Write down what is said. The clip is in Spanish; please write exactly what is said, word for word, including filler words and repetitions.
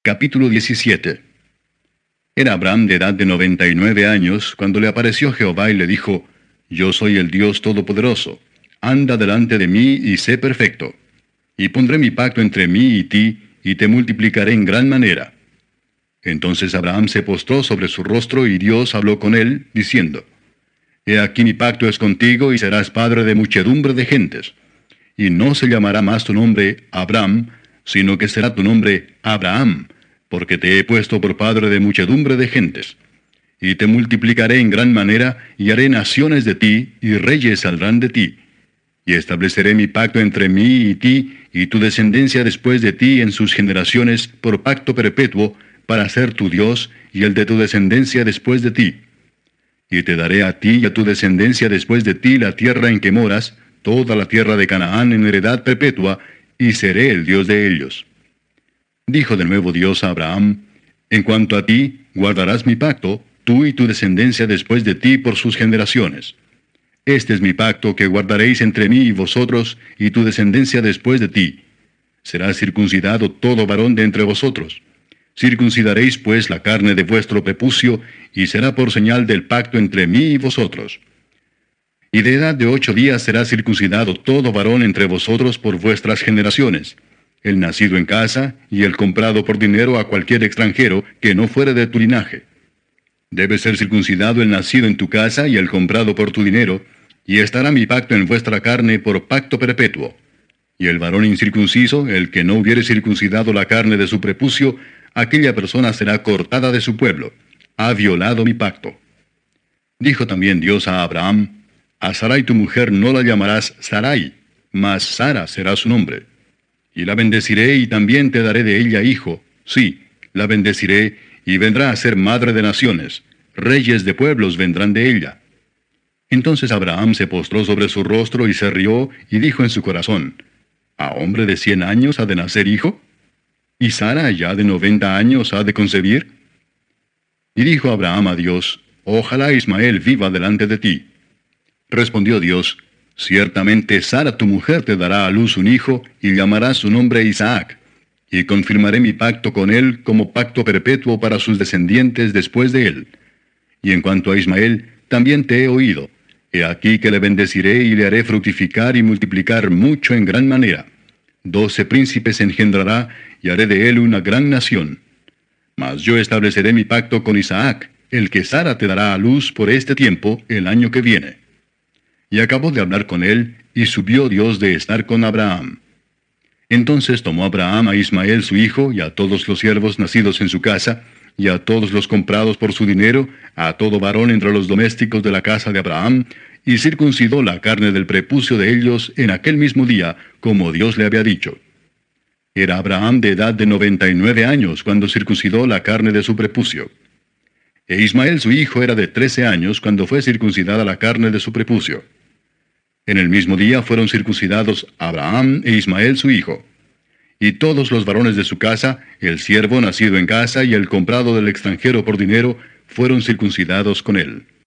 Capítulo diecisiete. Era Abraham de edad de noventa y nueve años, cuando le apareció Jehová y le dijo, Yo soy el Dios Todopoderoso, anda delante de mí y sé perfecto. Y pondré mi pacto entre mí y ti, y te multiplicaré en gran manera. Entonces Abraham se postró sobre su rostro, y Dios habló con él, diciendo, He aquí mi pacto es contigo, y serás padre de muchedumbre de gentes. Y no se llamará más tu nombre Abraham, sino que será tu nombre Abraham, porque te he puesto por padre de muchedumbre de gentes. Y te multiplicaré en gran manera, y haré naciones de ti, y reyes saldrán de ti. Y estableceré mi pacto entre mí y ti, y tu descendencia después de ti en sus generaciones, por pacto perpetuo, para ser tu Dios, y el de tu descendencia después de ti. Y te daré a ti y a tu descendencia después de ti la tierra en que moras, toda la tierra de Canaán en heredad perpetua, y seré el Dios de ellos. Dijo de nuevo Dios a Abraham, En cuanto a ti, guardarás mi pacto, tú y tu descendencia después de ti por sus generaciones. Este es mi pacto que guardaréis entre mí y vosotros, y tu descendencia después de ti. Será circuncidado todo varón de entre vosotros. Circuncidaréis pues la carne de vuestro prepucio, y será por señal del pacto entre mí y vosotros. Y de edad de ocho días será circuncidado todo varón entre vosotros por vuestras generaciones, el nacido en casa, y el comprado por dinero a cualquier extranjero que no fuere de tu linaje. Debe ser circuncidado el nacido en tu casa y el comprado por tu dinero, y estará mi pacto en vuestra carne por pacto perpetuo. Y el varón incircunciso, el que no hubiere circuncidado la carne de su prepucio, aquella persona será cortada de su pueblo. Ha violado mi pacto. Dijo también Dios a Abraham, A Sarai tu mujer no la llamarás Sarai, mas Sara será su nombre. Y la bendeciré y también te daré de ella hijo. Sí, la bendeciré y vendrá a ser madre de naciones. Reyes de pueblos vendrán de ella. Entonces Abraham se postró sobre su rostro y se rió y dijo en su corazón, ¿A hombre de cien años ha de nacer hijo? ¿Y Sara ya de noventa años ha de concebir? Y dijo Abraham a Dios, Ojalá Ismael viva delante de ti. Respondió Dios, Ciertamente Sara tu mujer te dará a luz un hijo, y llamarás su nombre Isaac. Y confirmaré mi pacto con él como pacto perpetuo para sus descendientes después de él. Y en cuanto a Ismael, también te he oído. He aquí que le bendeciré y le haré fructificar y multiplicar mucho en gran manera. Doce príncipes engendrará, y haré de él una gran nación. Mas yo estableceré mi pacto con Isaac, el que Sara te dará a luz por este tiempo, el año que viene. Y acabó de hablar con él, y subió Dios de estar con Abraham. Entonces tomó Abraham a Ismael su hijo, y a todos los siervos nacidos en su casa, y a todos los comprados por su dinero, a todo varón entre los domésticos de la casa de Abraham, y circuncidó la carne del prepucio de ellos en aquel mismo día, como Dios le había dicho. Era Abraham de edad de noventa y nueve años cuando circuncidó la carne de su prepucio. E Ismael su hijo era de trece años cuando fue circuncidada la carne de su prepucio. En el mismo día fueron circuncidados Abraham e Ismael su hijo. Y todos los varones de su casa, el siervo nacido en casa y el comprado del extranjero por dinero, fueron circuncidados con él.